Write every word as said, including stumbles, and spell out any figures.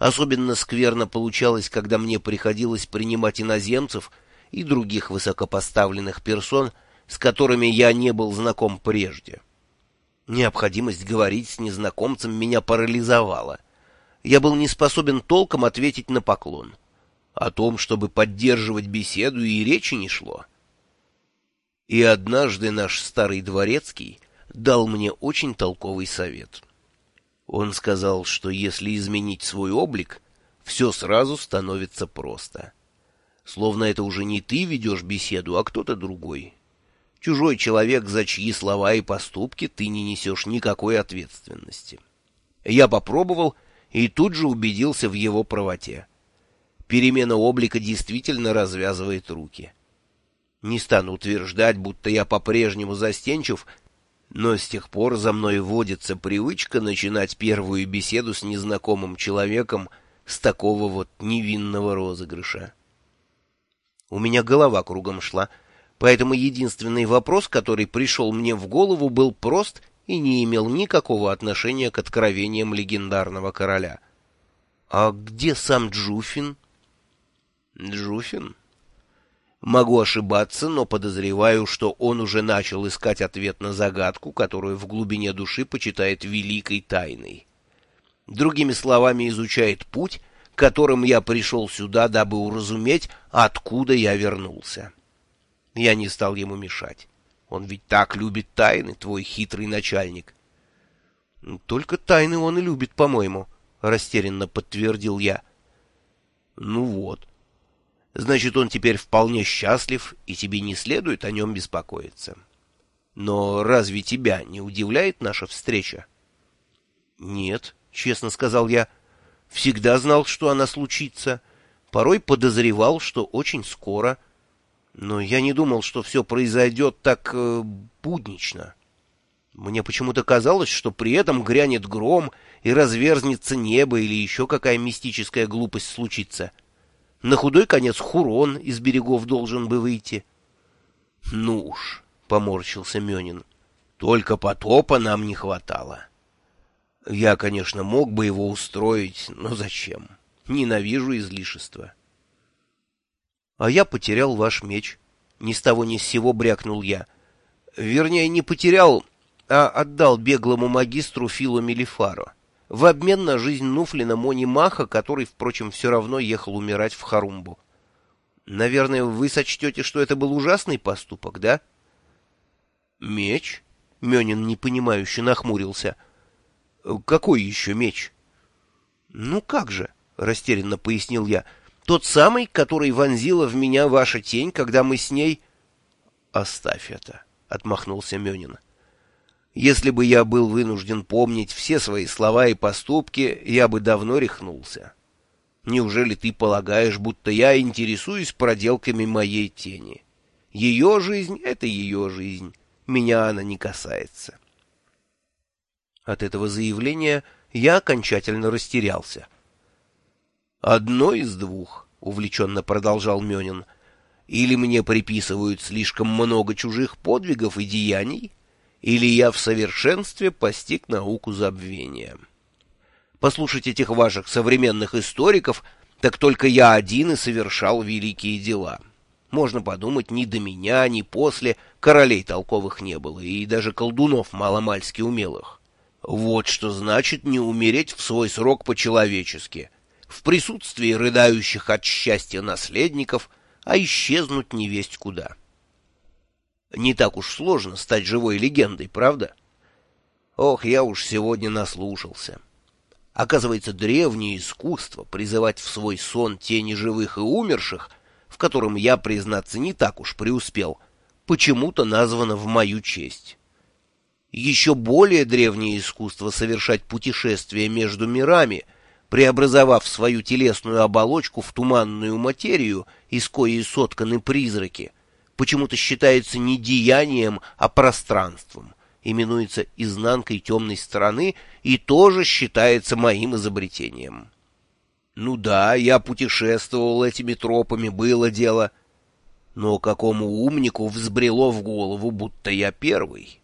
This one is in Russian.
Особенно скверно получалось, когда мне приходилось принимать иноземцев и других высокопоставленных персон, с которыми я не был знаком прежде. Необходимость говорить с незнакомцем меня парализовала. Я был не способен толком ответить на поклон. О том, чтобы поддерживать беседу, и речи не шло. И однажды наш старый дворецкий дал мне очень толковый совет. Он сказал, что если изменить свой облик, все сразу становится просто. Словно это уже не ты ведешь беседу, а кто-то другой. Чужой человек, за чьи слова и поступки ты не несешь никакой ответственности. Я попробовал и тут же убедился в его правоте. Перемена облика действительно развязывает руки. Не стану утверждать, будто я по-прежнему застенчив, но с тех пор за мной водится привычка начинать первую беседу с незнакомым человеком с такого вот невинного розыгрыша. У меня голова кругом шла, поэтому единственный вопрос, который пришел мне в голову, был прост и не имел никакого отношения к откровениям легендарного короля. «А где сам Джуфин?» «Джуфин?» Могу ошибаться, но подозреваю, что он уже начал искать ответ на загадку, которую в глубине души почитает великой тайной. Другими словами, изучает путь, которым я пришел сюда, дабы уразуметь, откуда я вернулся. Я не стал ему мешать. Он ведь так любит тайны, твой хитрый начальник. — Только тайны он и любит, по-моему, — растерянно подтвердил я. — Ну вот. Значит, он теперь вполне счастлив, и тебе не следует о нем беспокоиться. Но разве тебя не удивляет наша встреча? — Нет, — честно сказал я. Всегда знал, что она случится. Порой подозревал, что очень скоро. Но я не думал, что все произойдет так э, буднично. Мне почему-то казалось, что при этом грянет гром и разверзнется небо или еще какая мистическая глупость случится. На худой конец Хурон из берегов должен бы выйти. — Ну уж, — поморщился Мёнин, — только потопа нам не хватало. Я, конечно, мог бы его устроить, но зачем? Ненавижу излишества. — А я потерял ваш меч. Ни с того ни с сего брякнул я. Вернее, не потерял, а отдал беглому магистру Филу Мелифаро в обмен на жизнь Нуфлина Мони Маха, который, впрочем, все равно ехал умирать в Харумбу. Наверное, вы сочтете, что это был ужасный поступок, да? Меч? Мёнин непонимающе нахмурился. Какой еще меч? Ну как же, растерянно пояснил я. Тот самый, который вонзила в меня ваша тень, когда мы с ней... Оставь это, отмахнулся Мёнин. Если бы я был вынужден помнить все свои слова и поступки, я бы давно рехнулся. Неужели ты полагаешь, будто я интересуюсь проделками моей тени? Ее жизнь — это ее жизнь. Меня она не касается. От этого заявления я окончательно растерялся. «Одно из двух», — увлеченно продолжал Мёнин, — «или мне приписывают слишком много чужих подвигов и деяний, или я в совершенстве постиг науку забвения. Послушать этих ваших современных историков, так только я один и совершал великие дела. Можно подумать, ни до меня, ни после королей толковых не было, и даже колдунов маломальски умелых. Вот что значит не умереть в свой срок по-человечески, в присутствии рыдающих от счастья наследников, а исчезнуть невесть куда. Не так уж сложно стать живой легендой, правда? Ох, я уж сегодня наслушался. Оказывается, древнее искусство призывать в свой сон тени живых и умерших, в котором я, признаться, не так уж преуспел, почему-то названо в мою честь. Еще более древнее искусство совершать путешествия между мирами, преобразовав свою телесную оболочку в туманную материю, из коей сотканы призраки, почему-то считается не деянием, а пространством, именуется изнанкой темной стороны и тоже считается моим изобретением. Ну да, я путешествовал этими тропами, было дело, но какому умнику взбрело в голову, будто я первый?